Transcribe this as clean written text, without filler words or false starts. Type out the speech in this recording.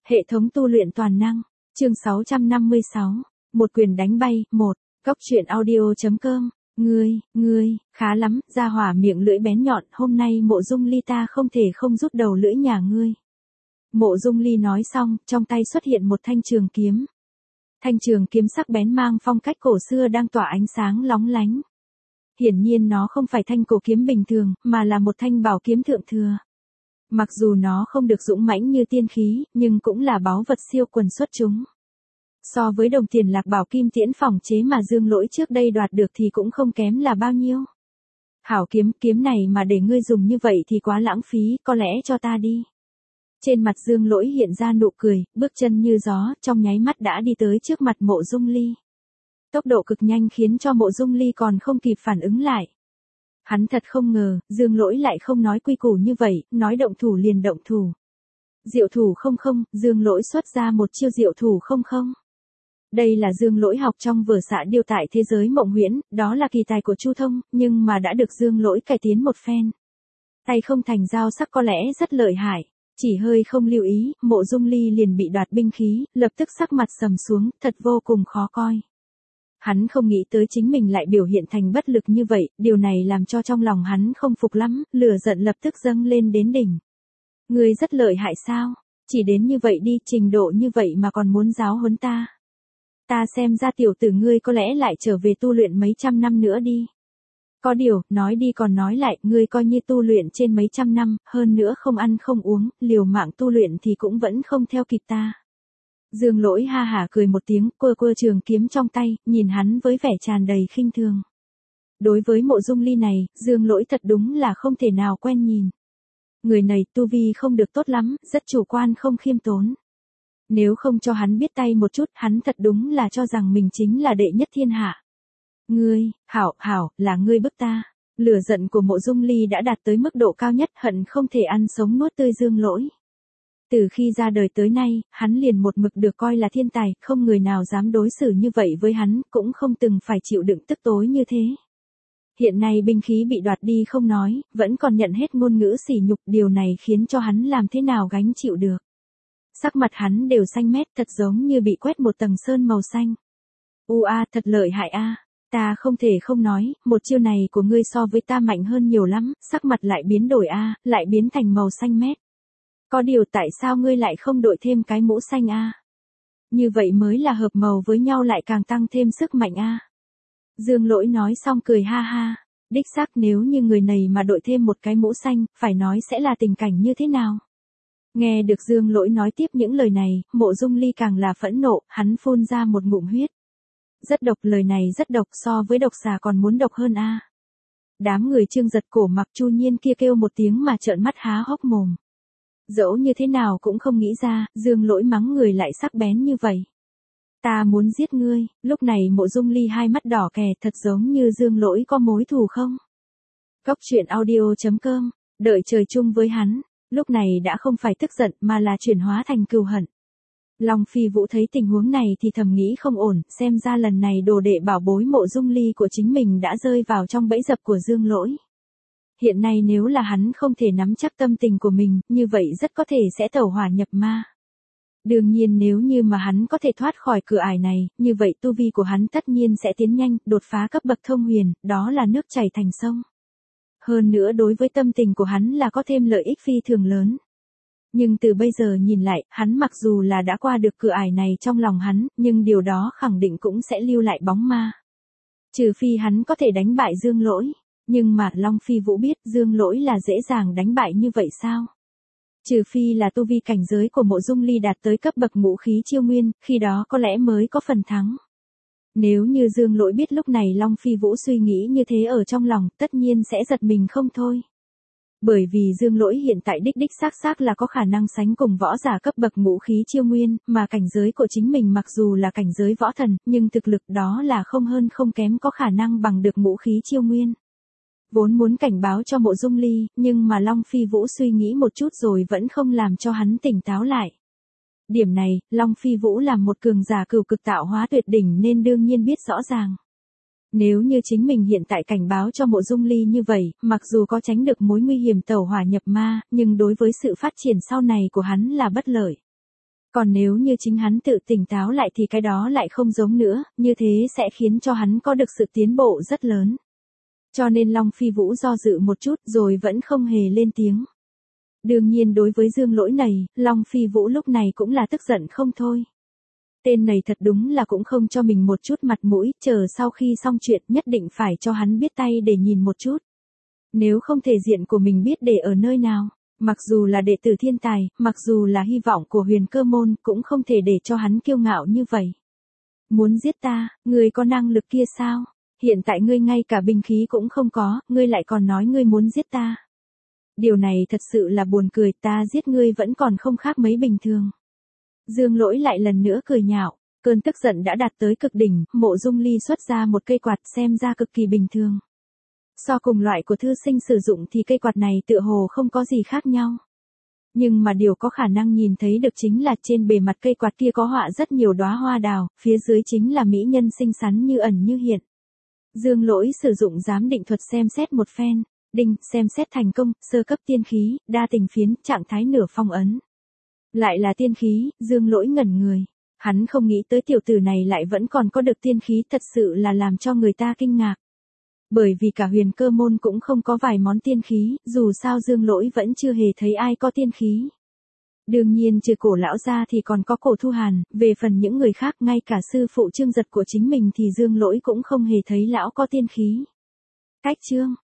Hệ thống tu luyện toàn năng, chương 656, một quyền đánh bay, 1, Góc truyện audio.com, ngươi, khá lắm, ra hỏa miệng lưỡi bén nhọn, hôm nay Mộ Dung Ly ta không thể không rút đầu lưỡi nhà ngươi. Mộ Dung Ly nói xong, trong tay xuất hiện một thanh trường kiếm. Thanh trường kiếm sắc bén mang phong cách cổ xưa đang tỏa ánh sáng lóng lánh. Hiển nhiên nó không phải thanh cổ kiếm bình thường, mà là một thanh bảo kiếm thượng thừa. Mặc dù nó không được dũng mãnh như tiên khí, nhưng cũng là báu vật siêu quần xuất chúng. So với đồng tiền lạc bảo kim tiễn phòng chế mà Dương Lỗi trước đây đoạt được thì cũng không kém là bao nhiêu. Hảo kiếm này mà để ngươi dùng như vậy thì quá lãng phí, có lẽ cho ta đi. Trên mặt Dương Lỗi hiện ra nụ cười, bước chân như gió, trong nháy mắt đã đi tới trước mặt Mộ Dung Ly. Tốc độ cực nhanh khiến cho Mộ Dung Ly còn không kịp phản ứng lại. Hắn thật không ngờ, Dương Lỗi lại không nói quy củ như vậy, nói động thủ liền động thủ. Diệu thủ không không, Dương Lỗi xuất ra một chiêu diệu thủ không không. Đây là Dương Lỗi học trong vở xạ điêu tại thế giới mộng huyễn, đó là kỳ tài của Chu Thông, nhưng mà đã được Dương Lỗi cải tiến một phen. Tay không thành dao sắc có lẽ rất lợi hại, chỉ hơi không lưu ý, Mộ Dung Ly liền bị đoạt binh khí, lập tức sắc mặt sầm xuống, thật vô cùng khó coi. Hắn không nghĩ tới chính mình lại biểu hiện thành bất lực như vậy, điều này làm cho trong lòng hắn không phục lắm, lửa giận lập tức dâng lên đến đỉnh. Ngươi rất lợi hại sao? Chỉ đến như vậy đi, trình độ như vậy mà còn muốn giáo huấn ta. Ta xem ra tiểu tử ngươi có lẽ lại trở về tu luyện mấy trăm năm nữa đi. Có điều, nói đi còn nói lại, ngươi coi như tu luyện trên mấy trăm năm, hơn nữa không ăn không uống, liều mạng tu luyện thì cũng vẫn không theo kịp ta. Dương Lỗi ha hả cười một tiếng, quơ trường kiếm trong tay, nhìn hắn với vẻ tràn đầy khinh thường. Đối với Mộ Dung Ly này, Dương Lỗi thật đúng là không thể nào quen nhìn. Người này tu vi không được tốt lắm, rất chủ quan không khiêm tốn. Nếu không cho hắn biết tay một chút, hắn thật đúng là cho rằng mình chính là đệ nhất thiên hạ. Ngươi, hảo, là ngươi bức ta. Lửa giận của Mộ Dung Ly đã đạt tới mức độ cao nhất, hận không thể ăn sống nuốt tươi Dương Lỗi. Từ khi ra đời tới nay, hắn liền một mực được coi là thiên tài, không người nào dám đối xử như vậy với hắn, cũng không từng phải chịu đựng tức tối như thế. Hiện nay binh khí bị đoạt đi không nói, vẫn còn nhận hết ngôn ngữ sỉ nhục, điều này khiến cho hắn làm thế nào gánh chịu được. Sắc mặt hắn đều xanh mét, thật giống như bị quét một tầng sơn màu xanh. Thật lợi hại a. Ta không thể không nói, một chiêu này của ngươi so với ta mạnh hơn nhiều lắm, sắc mặt lại biến đổi lại biến thành màu xanh mét. Có điều tại sao ngươi lại không đội thêm cái mũ xanh Như vậy mới là hợp màu với nhau lại càng tăng thêm sức mạnh Dương Lỗi nói xong cười ha ha. Đích xác nếu như người này mà đội thêm một cái mũ xanh, phải nói sẽ là tình cảnh như thế nào? Nghe được Dương Lỗi nói tiếp những lời này, Mộ Dung Ly càng là phẫn nộ, hắn phun ra một ngụm huyết. Rất độc, lời này rất độc, so với độc xà còn muốn độc hơn Đám người Trương Giật Cổ Mặc Chu Nhiên kia kêu một tiếng mà trợn mắt há hốc mồm. Dẫu như thế nào cũng không nghĩ ra, Dương Lỗi mắng người lại sắc bén như vậy. Ta muốn giết ngươi, lúc này Mộ Dung Ly hai mắt đỏ kè, thật giống như Dương Lỗi có mối thù không? Góc truyện audio.com, đợi trời chung với hắn, lúc này đã không phải tức giận mà là chuyển hóa thành cừu hận. Long Phi Vũ thấy tình huống này thì thầm nghĩ không ổn, xem ra lần này đồ đệ bảo bối Mộ Dung Ly của chính mình đã rơi vào trong bẫy dập của Dương Lỗi. Hiện nay nếu là hắn không thể nắm chắc tâm tình của mình, như vậy rất có thể sẽ tẩu hỏa nhập ma. Đương nhiên nếu như mà hắn có thể thoát khỏi cửa ải này, như vậy tu vi của hắn tất nhiên sẽ tiến nhanh, đột phá cấp bậc thông huyền, đó là nước chảy thành sông. Hơn nữa đối với tâm tình của hắn là có thêm lợi ích phi thường lớn. Nhưng từ bây giờ nhìn lại, hắn mặc dù là đã qua được cửa ải này trong lòng hắn, nhưng điều đó khẳng định cũng sẽ lưu lại bóng ma. Trừ phi hắn có thể đánh bại Dương Lỗi. Nhưng mà Long Phi Vũ biết Dương Lỗi là dễ dàng đánh bại như vậy sao? Trừ phi là tu vi cảnh giới của Mộ Dung Ly đạt tới cấp bậc ngũ khí chiêu nguyên, khi đó có lẽ mới có phần thắng. Nếu như Dương Lỗi biết lúc này Long Phi Vũ suy nghĩ như thế ở trong lòng, tất nhiên sẽ giật mình không thôi. Bởi vì Dương Lỗi hiện tại đích xác là có khả năng sánh cùng võ giả cấp bậc ngũ khí chiêu nguyên, mà cảnh giới của chính mình mặc dù là cảnh giới võ thần, nhưng thực lực đó là không hơn không kém có khả năng bằng được ngũ khí chiêu nguyên. Vốn muốn cảnh báo cho Mộ Dung Ly, nhưng mà Long Phi Vũ suy nghĩ một chút rồi vẫn không làm cho hắn tỉnh táo lại. Điểm này, Long Phi Vũ là một cường giả cửu cực tạo hóa tuyệt đỉnh nên đương nhiên biết rõ ràng. Nếu như chính mình hiện tại cảnh báo cho Mộ Dung Ly như vậy, mặc dù có tránh được mối nguy hiểm tẩu hỏa nhập ma, nhưng đối với sự phát triển sau này của hắn là bất lợi. Còn nếu như chính hắn tự tỉnh táo lại thì cái đó lại không giống nữa, như thế sẽ khiến cho hắn có được sự tiến bộ rất lớn. Cho nên Long Phi Vũ do dự một chút rồi vẫn không hề lên tiếng. Đương nhiên đối với Dương Lỗi này, Long Phi Vũ lúc này cũng là tức giận không thôi. Tên này thật đúng là cũng không cho mình một chút mặt mũi, chờ sau khi xong chuyện nhất định phải cho hắn biết tay để nhìn một chút. Nếu không thể diện của mình biết để ở nơi nào, mặc dù là đệ tử thiên tài, mặc dù là hy vọng của Huyền Cơ môn cũng không thể để cho hắn kiêu ngạo như vậy. Muốn giết ta, ngươi có năng lực kia sao? Hiện tại ngươi ngay cả binh khí cũng không có, ngươi lại còn nói ngươi muốn giết ta. Điều này thật sự là buồn cười, ta giết ngươi vẫn còn không khác mấy bình thường. Dương Lỗi lại lần nữa cười nhạo, cơn tức giận đã đạt tới cực đỉnh, Mộ Dung Ly xuất ra một cây quạt xem ra cực kỳ bình thường. So cùng loại của thư sinh sử dụng thì cây quạt này tựa hồ không có gì khác nhau. Nhưng mà điều có khả năng nhìn thấy được chính là trên bề mặt cây quạt kia có họa rất nhiều đóa hoa đào, phía dưới chính là mỹ nhân xinh xắn như ẩn như hiện. Dương Lỗi sử dụng giám định thuật xem xét một phen, đinh, xem xét thành công, sơ cấp tiên khí, đa tình phiến, trạng thái nửa phong ấn. Lại là tiên khí, Dương Lỗi ngẩn người. Hắn không nghĩ tới tiểu tử này lại vẫn còn có được tiên khí, thật sự là làm cho người ta kinh ngạc. Bởi vì cả Huyền Cơ môn cũng không có vài món tiên khí, dù sao Dương Lỗi vẫn chưa hề thấy ai có tiên khí. Đương nhiên trừ Cổ lão ra thì còn có Cổ Thu Hàn, về phần những người khác ngay cả sư phụ Trương Giật của chính mình thì Dương Lỗi cũng không hề thấy lão có tiên khí. Cách chương